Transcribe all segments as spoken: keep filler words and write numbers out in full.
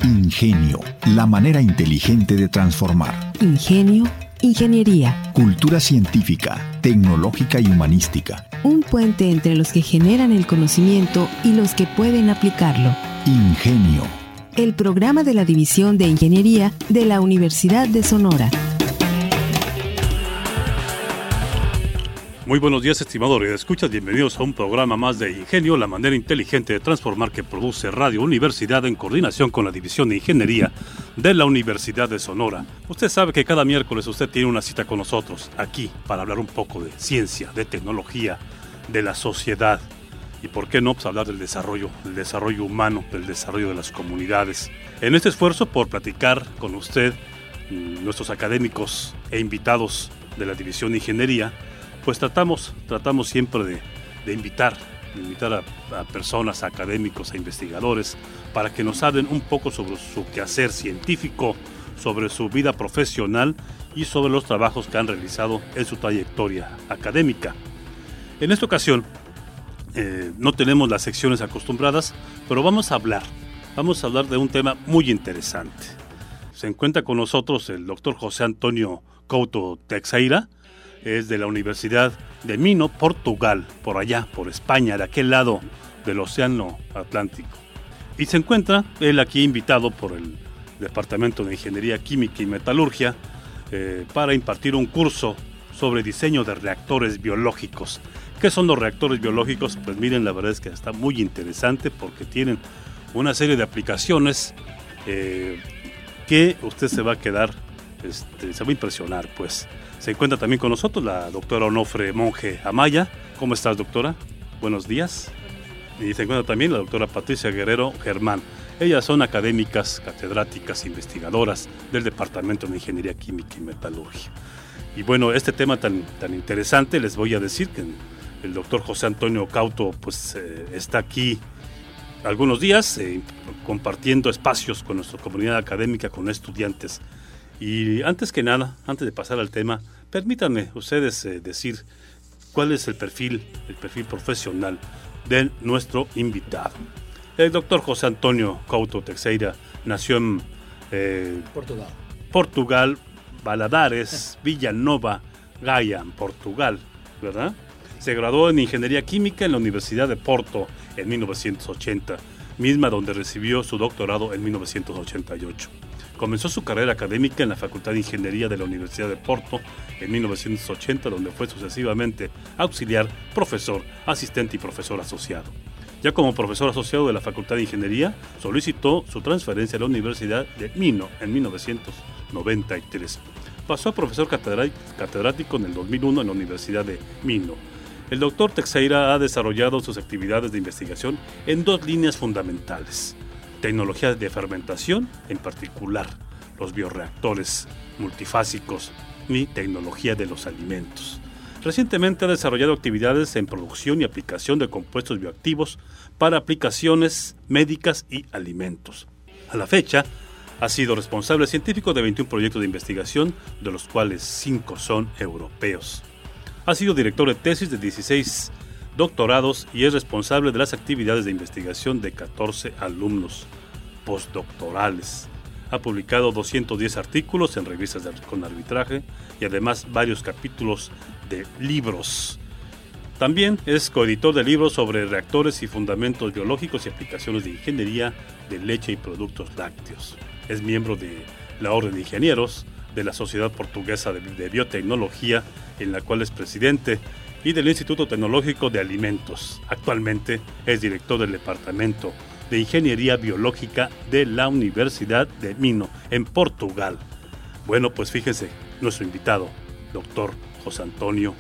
Ingenio, la manera inteligente de transformar. Ingenio, ingeniería. Cultura científica, tecnológica y humanística. Un puente entre los que generan el conocimiento y los que pueden aplicarlo. Ingenio. El programa de la División de Ingeniería de la Universidad de Sonora. Muy buenos días, estimados radioescuchas. Bienvenidos a un programa más de Ingenio, la manera inteligente de transformar, que produce Radio Universidad en coordinación con la División de Ingeniería de la Universidad de Sonora. Usted sabe que cada miércoles usted tiene una cita con nosotros aquí para hablar un poco de ciencia, de tecnología, de la sociedad y, por qué no, pues hablar del desarrollo, del desarrollo humano, del desarrollo de las comunidades. En este esfuerzo por platicar con usted, nuestros académicos e invitados de la División de Ingeniería, pues tratamos, tratamos siempre de, de invitar, de invitar a, a personas, a académicos, a investigadores, para que nos hablen un poco sobre su quehacer científico, sobre su vida profesional y sobre los trabajos que han realizado en su trayectoria académica. En esta ocasión eh, no tenemos las secciones acostumbradas, pero vamos a hablar, vamos a hablar de un tema muy interesante. Se encuentra con nosotros el doctor José Antonio Couto Teixeira. Es de la Universidad de Minho, Portugal, por allá, por España, de aquel lado del Océano Atlántico. Y se encuentra él aquí invitado por el Departamento de Ingeniería Química y Metalurgia eh, para impartir un curso sobre diseño de reactores biológicos. ¿Qué son los reactores biológicos? Pues miren, la verdad es que está muy interesante porque tienen una serie de aplicaciones eh, que usted se va a quedar, este, se va a impresionar, pues. Se encuentra también con nosotros la doctora Onofre Monge Amaya. ¿Cómo estás, doctora? Buenos días. Y se encuentra también la doctora Patricia Guerrero Germán. Ellas son académicas, catedráticas, investigadoras del Departamento de Ingeniería Química y Metalurgia. Y bueno, este tema tan, tan interesante, les voy a decir que el doctor José Antonio Couto pues, eh, está aquí algunos días eh, compartiendo espacios con nuestra comunidad académica, con estudiantes. Y antes que nada, antes de pasar al tema, permítanme ustedes eh, decir cuál es el perfil, el perfil profesional de nuestro invitado. El doctor José Antonio Couto Teixeira nació en eh, Portugal. Portugal, Valadares, Villanova, Gaia, en Portugal, ¿verdad? Se graduó en Ingeniería Química en la Universidad de Porto en mil novecientos ochenta, misma donde recibió su doctorado en mil novecientos ochenta y ocho. Comenzó su carrera académica en la Facultad de Ingeniería de la Universidad de Porto en mil novecientos ochenta, donde fue sucesivamente auxiliar, profesor, asistente y profesor asociado. Ya como profesor asociado de la Facultad de Ingeniería, solicitó su transferencia a la Universidad de Minho en mil novecientos noventa y tres. Pasó a profesor catedrático en el dos mil uno en la Universidad de Minho. El doctor Teixeira ha desarrollado sus actividades de investigación en dos líneas fundamentales: tecnologías de fermentación, en particular los bioreactores multifásicos, y tecnología de los alimentos. Recientemente ha desarrollado actividades en producción y aplicación de compuestos bioactivos para aplicaciones médicas y alimentos. A la fecha, ha sido responsable científico de veintiún proyectos de investigación, de los cuales cinco son europeos. Ha sido director de tesis de dieciséis doctorados y es responsable de las actividades de investigación de catorce alumnos postdoctorales. Ha publicado doscientos diez artículos en revistas de, con arbitraje y además varios capítulos de libros. También es coeditor de libros sobre reactores y fundamentos biológicos y aplicaciones de ingeniería de leche y productos lácteos. Es miembro de la Orden de Ingenieros, de la Sociedad Portuguesa de, de Biotecnología, en la cual es presidente, y del Instituto Tecnológico de Alimentos. Actualmente es director del Departamento de Ingeniería Biológica de la Universidad de Minho, en Portugal. Bueno, pues fíjense, nuestro invitado, doctor José Antonio,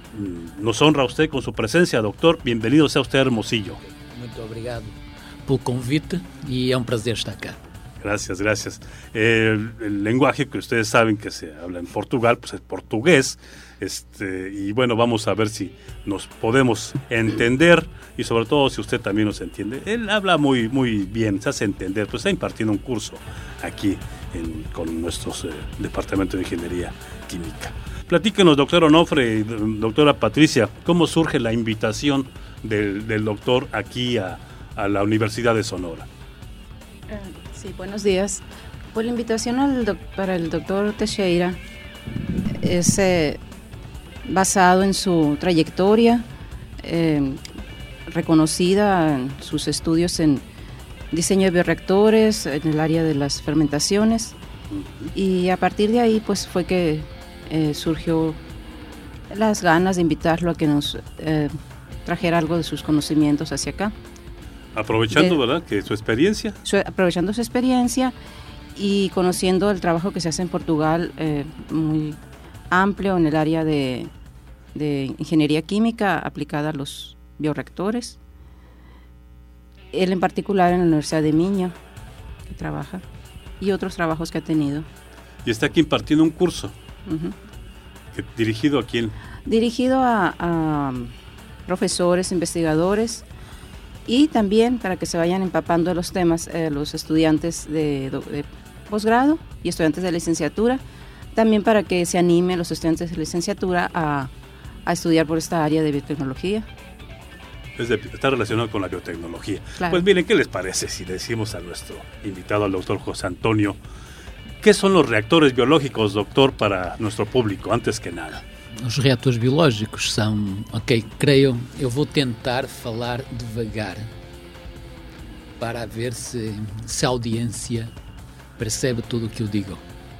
nos honra usted con su presencia, doctor. Bienvenido sea usted a Hermosillo. Muito obrigado pelo convite y es un placer estar acá. Gracias, gracias. El, el lenguaje que ustedes saben que se habla en Portugal, pues es portugués. Este, y bueno, vamos a ver si nos podemos entender y sobre todo si usted también nos entiende. Él habla muy, muy bien, se hace entender, pues está impartiendo un curso aquí en, con nuestros eh, Departamento de Ingeniería Química. Platíquenos, doctor Onofre y doctora Patricia, ¿cómo surge la invitación del, del doctor aquí a, a la Universidad de Sonora? Sí, buenos días. Pues la invitación al doc- para el doctor Teixeira es eh, basado en su trayectoria, eh, reconocida en sus estudios en diseño de bioreactores, en el área de las fermentaciones, y a partir de ahí pues fue que eh, surgió las ganas de invitarlo a que nos eh, trajera algo de sus conocimientos hacia acá. Aprovechando, de, ¿verdad?, que su experiencia. Su, aprovechando su experiencia y conociendo el trabajo que se hace en Portugal, eh, muy amplio en el área de, de ingeniería química aplicada a los bioreactores. Él en particular en la Universidad de Minho, que trabaja, y otros trabajos que ha tenido. Y está aquí impartiendo un curso. Uh-huh. que, ¿Dirigido a quién? Dirigido a, a profesores, investigadores, y también para que se vayan empapando de los temas eh, los estudiantes de, de posgrado y estudiantes de licenciatura, también para que se animen los estudiantes de licenciatura a, a estudiar por esta área de biotecnología. Es de, está relacionado con la biotecnología. Claro. Pues miren, ¿qué les parece si decimos a nuestro invitado, al doctor José Antonio, qué son los reactores biológicos, doctor, para nuestro público, antes que nada? Os reatores biológicos são, ok, creio, eu vou tentar falar devagar para ver se, se a audiência percebe tudo o que eu digo.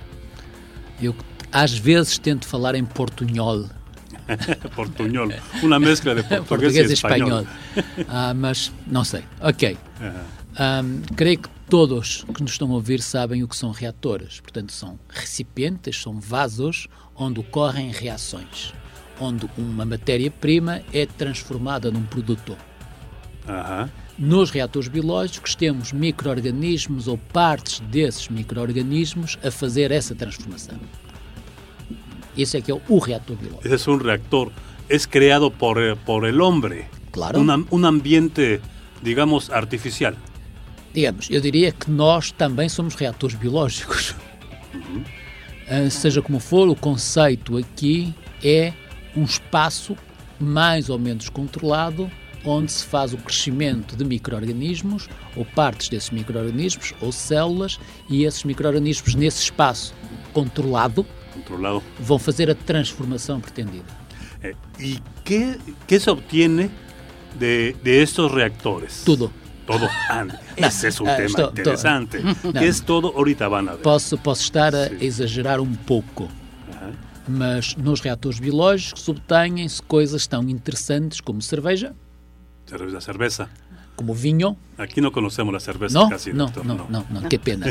Eu às vezes tento falar em portunhol. Portuñol, uma mescla de português, português e e espanhol. espanhol. Ah, mas não sei. Ok. Uh-huh. Um, creio que todos que nos estão a ouvir sabem o que são reatores. Portanto, são recipientes, são vasos onde ocorrem reações, onde uma matéria-prima é transformada num produto. Uh-huh. Nos reatores biológicos temos micro-organismos ou partes desses micro-organismos a fazer essa transformação. Esse é que é o reator biológico. Ese es un reactor, es creado por, por el hombre. Claro. Un, un ambiente, digamos, artificial. Digamos, eu diria que nós também somos reatores biológicos. Uhum. Uh, seja como for, o conceito aqui é um espaço mais ou menos controlado onde se faz o crescimento de micro-organismos ou partes desses micro-organismos ou células, e esses micro-organismos nesse espaço controlado Controlado. vão fazer a transformação pretendida. Eh, ¿Y qué, qué se obtiene de, de estos reactores? Tudo. Todo. Ah, ese es un Ah, tema estou, interesante. estou. ¿Qué es todo? Ahorita van a ver. Posso, posso estar a Sim. exagerar um pouco, Ajá. mas nos reatores biológicos obtêm-se coisas tão interessantes como cerveja, La cerveza. como vinho. Aquí no conocemos la cerveza Não, casi, não, doctor. não, não, não, que pena.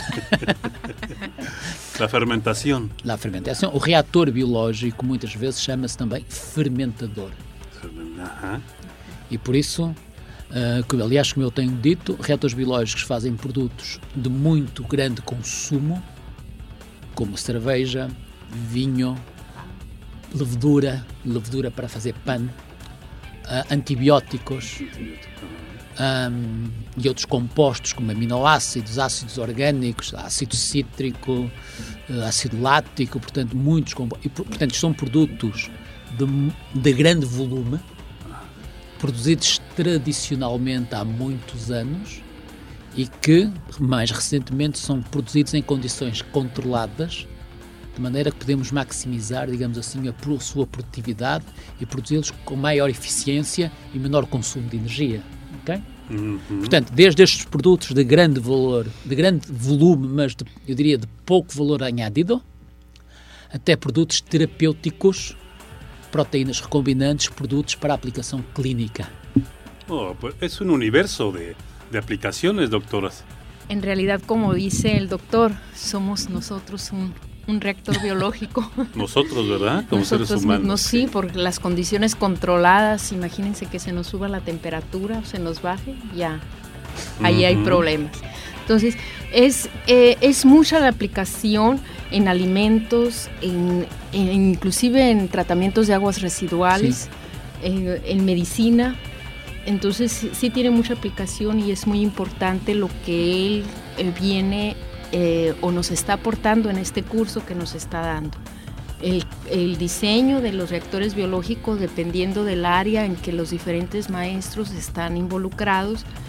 La fermentación. La fermentação. O reator biológico muitas vezes chama-se também fermentador. Ajá. E por isso, uh, que, aliás, como eu tenho dito, reatores biológicos fazem produtos de muito grande consumo, como cerveja, vinho, levedura, levedura para fazer pão, uh, antibióticos um, e outros compostos como aminoácidos, ácidos orgânicos, ácido cítrico, uh, ácido lático, portanto, muitos compostos. E, portanto, são produtos de, de grande volume, produzidos tradicionalmente há muitos anos e que, mais recentemente, são produzidos em condições controladas, de maneira que podemos maximizar, digamos assim, a sua produtividade e produzi-los com maior eficiência e menor consumo de energia. Okay? Uhum. Portanto, desde estes produtos de grande valor, de grande volume, mas de, eu diria de pouco valor añadido, até produtos terapêuticos, proteínas recombinantes, produtos para aplicação clínica. Oh, pues es un universo de, de aplicaciones, doctoras. En realidad, como dice el doctor, somos nosotros un, un reactor biológico. Nosotros, ¿verdad? Como Nosotros seres humanos. mismos, sí, por las condiciones controladas. Imagínense que se nos suba la temperatura o se nos baje, ya, ahí uh-huh. hay problemas. Entonces, es, eh, es mucha la aplicación en alimentos, en, en, inclusive en tratamientos de aguas residuales, sí. en, en medicina. Entonces, sí tiene mucha aplicación y es muy importante lo que él, él viene eh, o nos está aportando en este curso que nos está dando. El, el diseño de los reactores biológicos, dependiendo del área en que los diferentes maestros están involucrados,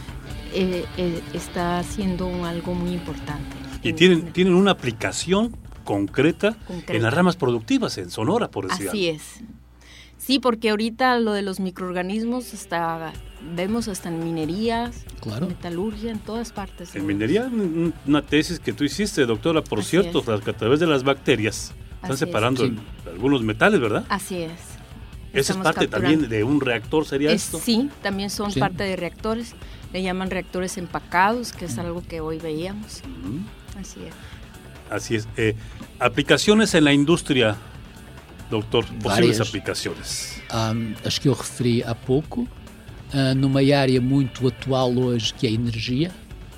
eh, eh, está haciendo un, algo muy importante. Y tienen, tienen una aplicación concreta, concreta en las ramas productivas, en Sonora, por decir Así algo. es. Sí, porque ahorita lo de los microorganismos hasta vemos hasta en minerías, claro. metalurgia, en todas partes. En minería, una tesis que tú hiciste, doctora, por Así cierto, es. que a través de las bacterias están Así separando el, algunos metales, ¿verdad? Así es. ¿Esa es parte capturando. también de un reactor, sería es, esto? Sí, también son sí. parte de reactores. Le llaman reactores empacados, que es algo que hoy veíamos. Uh-huh. Así es. Así es. Eh, aplicaciones en la indústria, doutor, possíveis Várias. aplicações. Um, as que eu referi há pouco, uh, numa área muito atual hoje, que é a energia,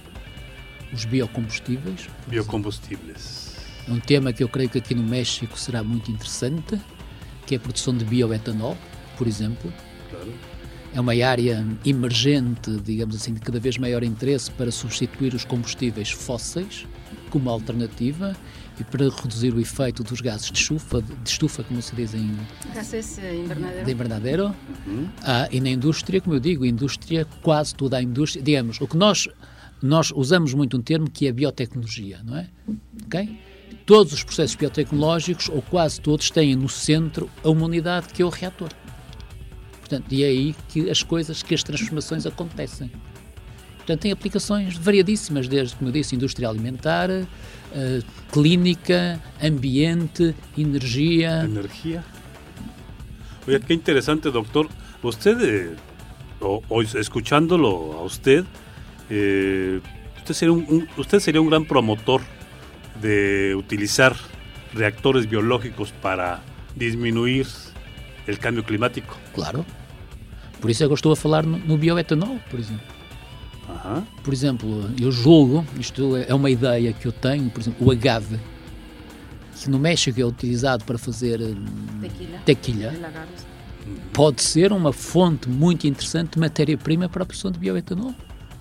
os biocombustíveis. Biocombustíveis. É um tema que eu creio que aqui no México será muito interessante, que é a produção de bioetanol, por exemplo. Claro. É uma área emergente, digamos assim, de cada vez maior interesse para substituir os combustíveis fósseis como alternativa e para reduzir o efeito dos gases de estufa, de estufa como se diz em... Gases invernadero. De invernadero. Uhum. Ah, e na indústria, como eu digo, indústria, quase toda a indústria, digamos, o que nós, nós usamos muito um termo que é a biotecnologia, não é? Ok? Todos os processos biotecnológicos, ou quase todos, têm no centro a uma unidade que é o reator. Portanto, e é aí que as coisas, que as transformações acontecem. Portanto, tem aplicações variadíssimas, desde, como eu disse, indústria alimentar, uh, clínica, ambiente, energia. Energia. Oye, qué interesante, doctor. Usted, eh, o, o, escuchándolo a usted, eh, usted, sería un, un, usted sería un gran promotor de utilizar reactores biológicos para disminuir el cambio climático. Claro. Por isso é que eu estou a falar no, no bioetanol, por exemplo. Uhum. Por exemplo, eu julgo, isto é uma ideia que eu tenho, por exemplo, o agave, que no México é utilizado para fazer tequila, tequila pode ser uma fonte muito interessante de matéria-prima para a produção de bioetanol.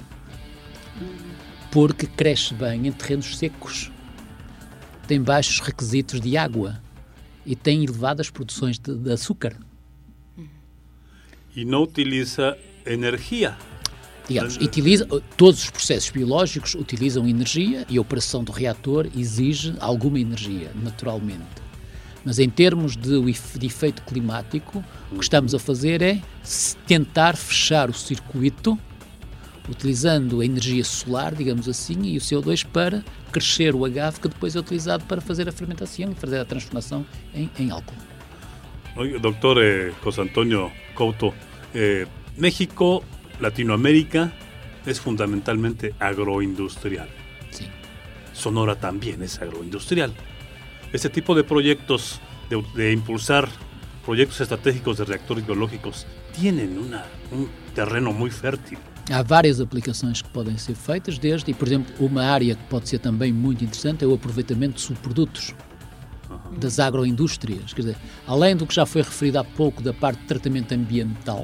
Porque cresce bem em terrenos secos, tem baixos requisitos de água e tem elevadas produções de, de açúcar. E não utiliza energia. Digamos, utiliza, todos os processos biológicos utilizam energia e a operação do reator exige alguma energia, naturalmente. Mas em termos de, de efeito climático, o que estamos a fazer é tentar fechar o circuito utilizando a energia solar, digamos assim, e o C O dois para crescer o agave que depois é utilizado para fazer a fermentação e fazer a transformação em, em álcool. Oye, doctor eh, José Antonio Couto, eh, México, Latinoamérica es fundamentalmente agroindustrial. Sí. Sonora también es agroindustrial. Este tipo de proyectos, de, de impulsar proyectos estratégicos de reactores biológicos, tienen una, un terreno muy fértil. Há várias aplicações que podem ser feitas, desde, e por exemplo, uma área que pode ser também muito interessante é o aproveitamento de subprodutos uhum. das agroindústrias. Quer dizer, além do que já foi referido há pouco da parte de tratamento ambiental,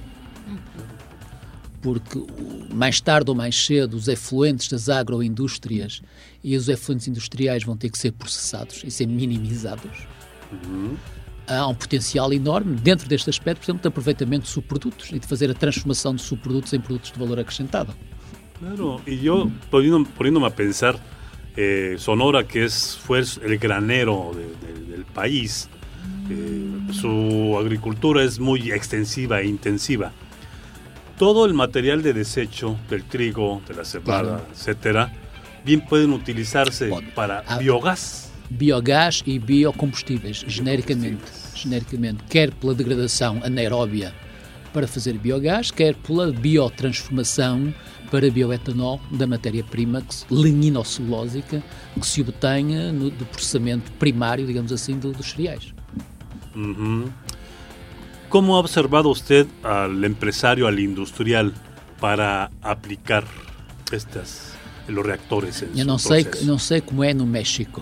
porque mais tarde ou mais cedo os efluentes das agroindústrias e os efluentes industriais vão ter que ser processados e ser minimizados. Uhum. Há um potencial enorme dentro deste aspecto, por exemplo, de aproveitamento de subprodutos e de fazer a transformação de subprodutos em produtos de valor acrescentado. Claro, y yo poniendo, poniéndome a pensar, eh, Sonora, que es, fue el granero de, de, del país, eh, su agricultura es muy extensiva e intensiva. Todo el material de desecho del trigo, de la cebada, claro. etcétera, bien pueden utilizarse Pode. para ah, biogás. Biogás e biocombustíveis, genericamente, genericamente, quer pela degradação anaeróbia para fazer biogás, quer pela biotransformação para bioetanol da matéria-prima lignocelulósica que se obtenha no do processamento primário, digamos assim, do, dos cereais. Uh-huh. ¿Cómo ha observado usted al empresario, al industrial, para aplicar estas, los reactores en eu su não sei, processo? não sei como é no México,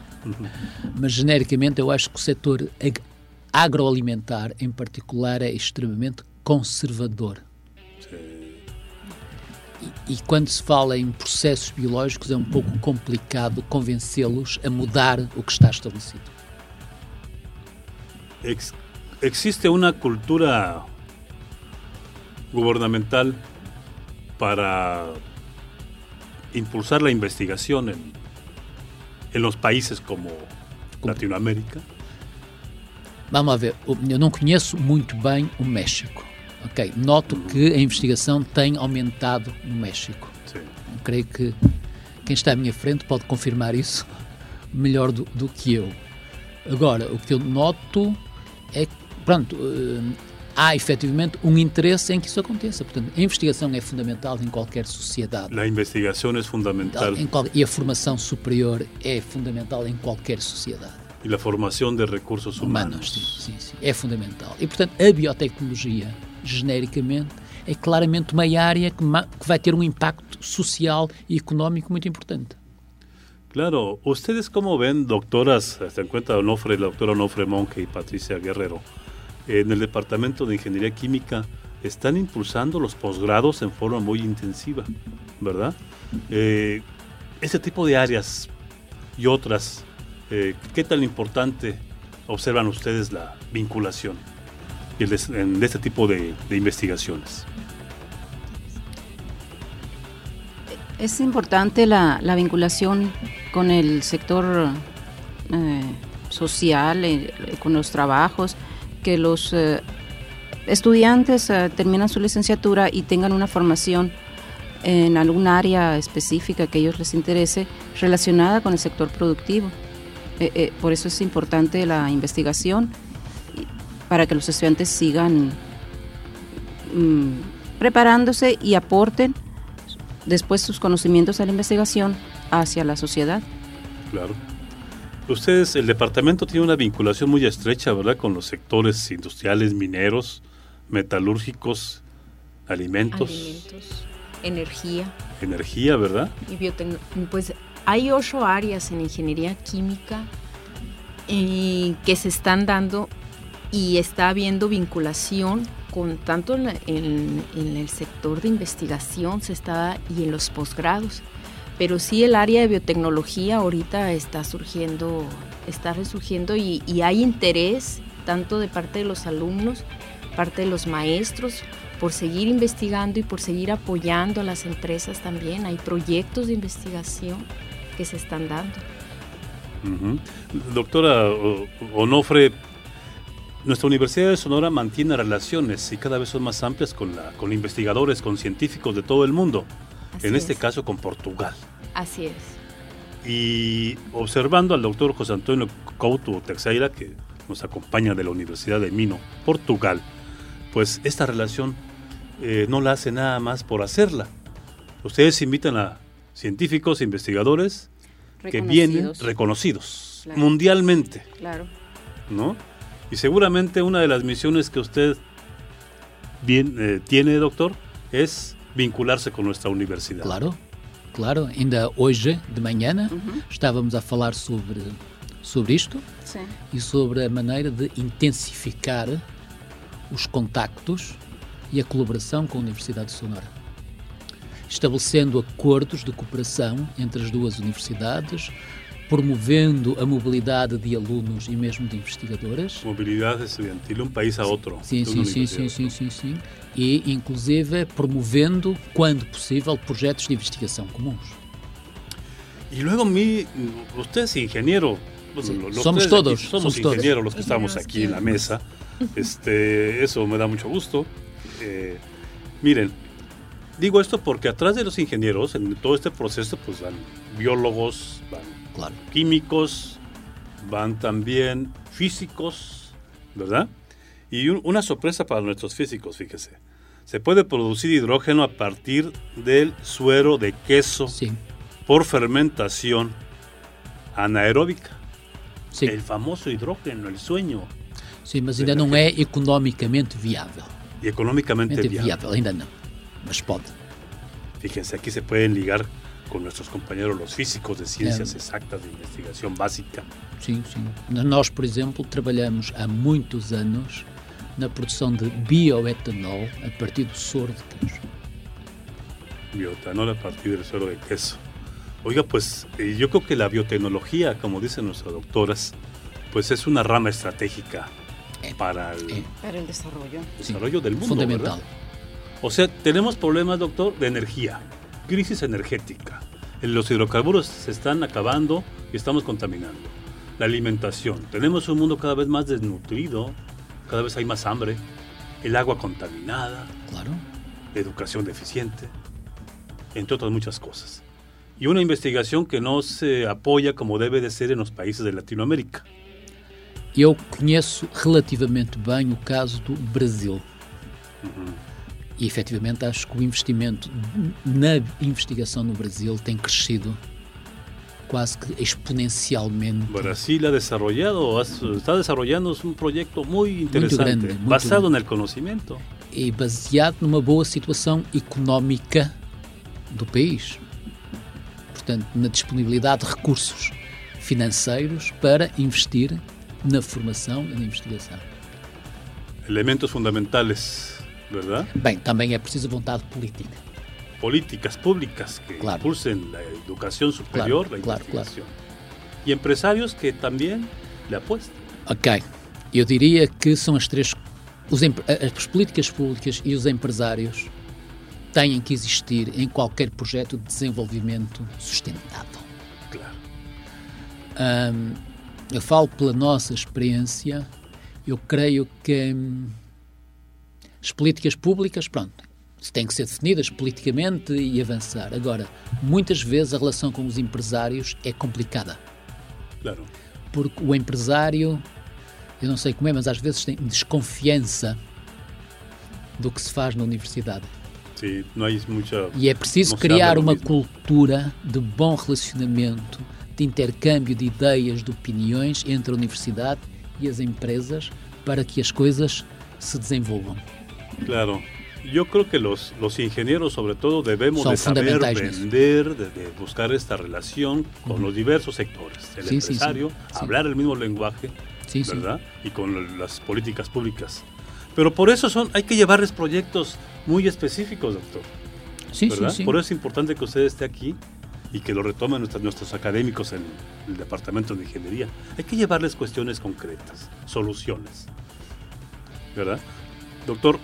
mas genericamente eu acho que o setor ag- agroalimentar, em particular, é extremamente conservador. E, e quando se fala em processos biológicos é um pouco complicado convencê-los a mudar o que está estabelecido. Ex- ¿Existe una cultura gubernamental para impulsar la investigación en, en los países como, como Latinoamérica? Vamos a ver, eu não conheço muito bem o México. Ok, noto uhum. que a investigação tem aumentado no México. Sim. Eu creio que quem está à minha frente pode confirmar isso melhor do, do que eu. Agora, o que eu noto é que, pronto, uh, há efetivamente um interesse em que isso aconteça. Portanto, a investigação é fundamental em qualquer sociedade. A investigação é fundamental. Em qual, e a formação superior é fundamental em qualquer sociedade. E a formação de recursos humanos. humanos sim, sim, sim, é fundamental. E, portanto, a biotecnologia, genericamente, é claramente uma área que, que vai ter um impacto social e económico muito importante. Claro, ustedes como ven, doctoras, se encuentra Onofre, la doctora Onofre Monge y Patricia Guerrero, en el Departamento de Ingeniería Química están impulsando los posgrados en forma muy intensiva, ¿verdad? Eh, ese tipo de áreas y otras, eh, ¿qué tan importante observan ustedes la vinculación y el de, en, de este tipo de, de investigaciones? Es importante la, la vinculación con el sector eh, social, eh, con los trabajos, que los eh, estudiantes eh, terminan su licenciatura y tengan una formación en algún área específica que a ellos les interese relacionada con el sector productivo. Eh, eh, por eso es importante la investigación para que los estudiantes sigan mm, preparándose y aporten después sus conocimientos de la investigación hacia la sociedad. Claro. Ustedes, el departamento tiene una vinculación muy estrecha, ¿verdad?, con los sectores industriales, mineros, metalúrgicos, alimentos. Alimentos, energía. Energía, ¿verdad? Y biotecno- pues hay ocho áreas en ingeniería química eh, que se están dando y está habiendo vinculación con tanto en, en, en el sector de investigación se está y en los posgrados, pero sí el área de biotecnología ahorita está surgiendo, está resurgiendo y, y hay interés tanto de parte de los alumnos, parte de los maestros, por seguir investigando y por seguir apoyando a las empresas también. Hay proyectos de investigación que se están dando. Uh-huh. Doctora Onofre, nuestra Universidad de Sonora mantiene relaciones y cada vez son más amplias con, la, con investigadores, con científicos de todo el mundo, Así en es. este caso con Portugal. Así es. Y observando al doctor José Antonio Couto Teixeira, que nos acompaña de la Universidad de Minho, Portugal, pues esta relación eh, no la hace nada más por hacerla. Ustedes invitan a científicos, investigadores que vienen reconocidos, claro, mundialmente, claro, ¿no? Y seguramente una de las misiones que usted bien, eh, tiene, doctor, es vincularse con nuestra universidad. Claro, claro. Ainda hoje de manhã uhum. estávamos a falar sobre, sobre isto Sim. e sobre a maneira de intensificar os contactos e a colaboração com a Universidade de Sonora, estabelecendo acordos de cooperação entre as duas universidades, promovendo a mobilidade de alunos e mesmo de investigadores. Mobilidade estudiantil, um país a outro. Sim, sim, sim, sim, sim, sim, sim. E, inclusive, promovendo, quando possível, projetos de investigação comuns. E luego, mi, usted es ingeniero. Pues, sí. los Somos tres todos. Aquí, somos somos ingenieros todos. los que estamos aquí en la mesa. Este, eso me da mucho gusto. Eh, miren, digo esto porque atrás de los ingenieros, en todo este proceso, pues van biólogos, van Claro. químicos, van también físicos, ¿verdad? Y un, una sorpresa para nuestros físicos, fíjese. Se puede producir hidrógeno a partir del suero de queso Sí. por fermentación anaeróbica. Sim. El famoso hidrógeno, el sueño. Sim, mas ainda não é economicamente viável. Y económicamente Mente viable. viável, ainda não. Mas pode. Fíjense, aquí se pueden ligar con nuestros compañeros los físicos de ciencias É. exactas de investigación básica. Sim, sim. Nós, por exemplo, trabalhamos há muitos anos na produção de bioetanol a partir do soro de queijo. Bioetanol a partir del suero de queso. Oiga, pues eh, yo creo que la biotecnología, como dicen nuestras doctoras, pues es una rama estratégica É. para el É. Para el desarrollo. desarrollo del mundo, Fundamental. ¿verdad? O sea, tenemos problemas, doctor, de energía, crisis energética. Los hidrocarburos se están acabando y estamos contaminando. La alimentación. Tenemos un mundo cada vez más desnutrido, cada vez hay más hambre, el agua contaminada, claro, la educación deficiente, entre otras muchas cosas. Y una investigación que no se apoia como debe de ser en los países de Latinoamérica. Eu conheço relativamente bem o caso do Brasil. Uhum. E, efetivamente, acho que o investimento na investigação no Brasil tem crescido quase que exponencialmente. Brasil ha desarrollado, está desarrollando un proyecto muy interesante, muito grande, muito basado grande. en el conocimiento. E baseado numa boa situação económica do país. Portanto, na disponibilidade de recursos financeiros para investir na formação e na investigação. Elementos fundamentales, ¿verdad? Bem, também é preciso vontade política. Políticas públicas que claro. impulsen la educación superior, claro, la claro, investigación. Claro. Y empresarios que también le apuesten. Ok. Eu diria que são as três... Os, as políticas públicas e os empresários têm que existir em qualquer projeto de desenvolvimento sustentável. Claro. Um, eu falo pela nossa experiência, eu creio que hum, as políticas públicas, pronto, têm que ser definidas politicamente e avançar. Agora, muitas vezes a relação com os empresários é complicada. Claro. Porque o empresário, eu não sei como é, mas às vezes tem desconfiança do que se faz na universidade. Sim, não há muita... E é preciso criar uma cultura de bom relacionamento, de intercâmbio de ideias, de opiniões entre a universidade e as empresas para que as coisas se desenvolvam. Claro. Yo creo que los, los ingenieros, sobre todo, debemos Son de saber vender, nisso. de, de buscar esta relación con uh-huh. los diversos sectores. El sí, empresario, sí, sí. hablar sí. el mismo lenguaje, sí, ¿verdad? Sí. Y con las políticas públicas. Pero por eso son, hay que llevarles proyectos muy específicos, doctor. Sí, ¿verdad? Sí, sí. Por eso es importante que usted esté aquí y que lo retomen nuestros, nuestros académicos en el Departamento de Ingeniería. Hay que llevarles cuestiones concretas, soluciones. ¿Verdad? Doctor,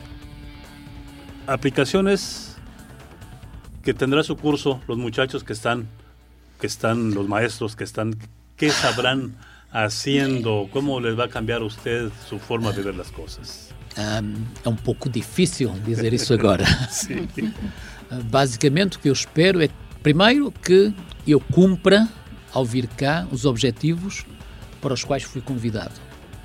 aplicaciones que tendrá su curso, los muchachos que están, que están, los maestros que están, ¿qué sabrán haciendo? ¿Cómo les va a cambiar a usted su forma de ver las cosas? Um, é um pouco difícil dizer isso agora. Sim. Basicamente o que eu espero é, primeiro, que eu cumpra, ao vir cá, os objetivos para os quais fui convidado.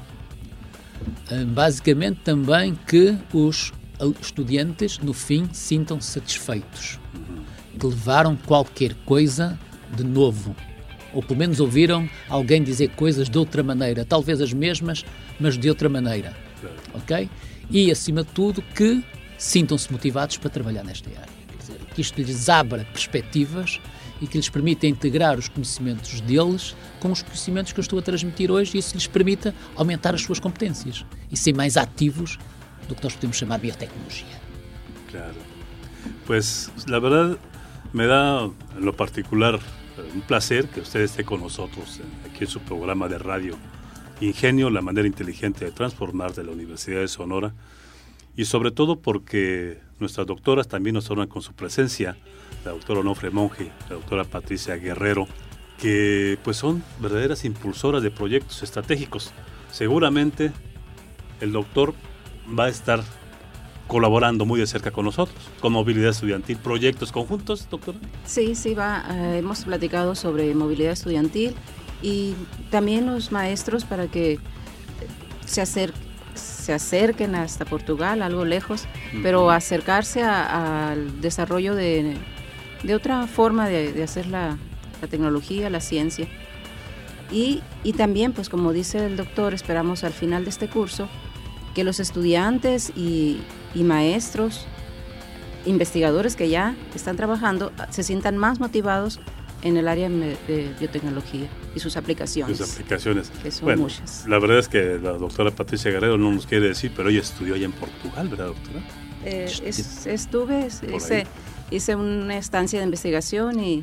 Um, basicamente também que os estudantes, no fim, sintam satisfeitos, que levaram qualquer coisa de novo, ou pelo menos ouviram alguém dizer coisas de outra maneira, talvez as mesmas, mas de outra maneira, ok? E, acima de tudo, que sintam-se motivados para trabalhar nesta área, quer dizer, que isto lhes abra perspectivas e que lhes permita integrar os conhecimentos deles com os conhecimentos que eu estou a transmitir hoje, e isso lhes permita aumentar as suas competências e ser mais ativos do que nós podemos chamar biotecnología. Claro. Pues la verdad me da en lo particular un placer que usted esté con nosotros aquí en su programa de radio Ingenio, la manera inteligente de transformar, de la Universidad de Sonora, y sobre todo porque nuestras doctoras también nos honran con su presencia, la doctora Onofre Monge, la doctora Patricia Guerrero, que pues son verdaderas impulsoras de proyectos estratégicos. Seguramente el doctor va a estar colaborando muy de cerca con nosotros, con movilidad estudiantil, proyectos conjuntos, doctora. Sí, sí, va. Eh, hemos platicado sobre movilidad estudiantil y también los maestros para que se, acer se acerquen hasta Portugal, algo lejos, uh-huh. pero acercarse al desarrollo de, de otra forma de, de hacer la, la tecnología, la ciencia. Y, y también, pues como dice el doctor, esperamos al final de este curso que los estudiantes y, y maestros, investigadores que ya están trabajando, se sientan más motivados en el área de biotecnología y sus aplicaciones. Sus aplicaciones. Que son bueno, muchas. La verdad es que la doctora Patricia Guerrero no nos quiere decir, pero ella estudió allá en Portugal, ¿verdad, doctora? Eh, es, estuve, hice, hice una estancia de investigación y,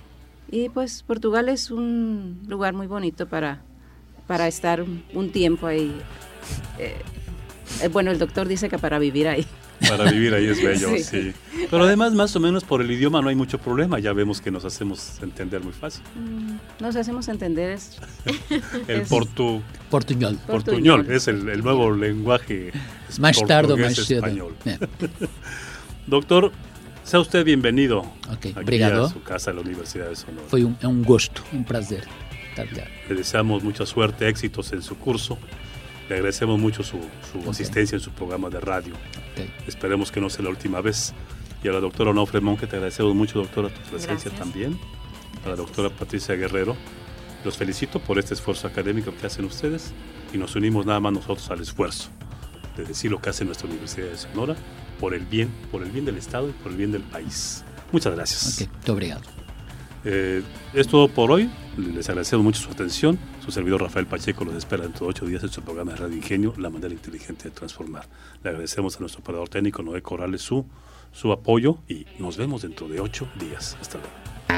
y pues Portugal es un lugar muy bonito para, para estar un tiempo ahí. Eh, eh, bueno, el doctor dice que para vivir ahí. Para vivir ahí es bello, sí. Sí. Pero además, más o menos por el idioma no hay mucho problema. Ya vemos que nos hacemos entender muy fácil. Nos hacemos entender es, El es- portu, Portuñol. portuñol es el, el nuevo lenguaje Mais tarde ou portugués mais cedo. español. É. Doctor, sea usted bienvenido Ok, aquí obrigado. a su casa, a la Universidad de Sonora. Foi um, é um gosto, um prazer estar lá. Le deseamos mucha suerte, éxitos en su curso. Le agradecemos mucho su, su Ok. asistencia en su programa de radio. Ok. Esperemos que no sea la última vez. Y a la doctora Onofre Monge te agradecemos mucho, doctora, tu presencia Gracias. también. A la doctora Patricia Guerrero, los felicito por este esfuerzo académico que hacen ustedes y nos unimos nada más nosotros al esfuerzo de decir lo que hace nuestra Universidad de Sonora por el bien, por el bien del Estado y por el bien del país. Muchas gracias. Ok, muito obrigado. Eh, es todo por hoy. Les agradecemos mucho su atención. Su servidor Rafael Pacheco los espera dentro de ocho días en su programa de Radio Ingenio, La Manera Inteligente de Transformar. Le agradecemos a nuestro operador técnico Noé Corrales su, su apoyo y nos vemos dentro de ocho días. Hasta luego.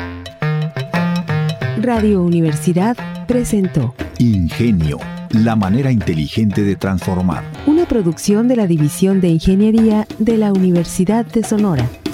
Radio Universidad presentó Ingenio, la manera inteligente de transformar. una producción de la División de Ingeniería de la Universidad de Sonora.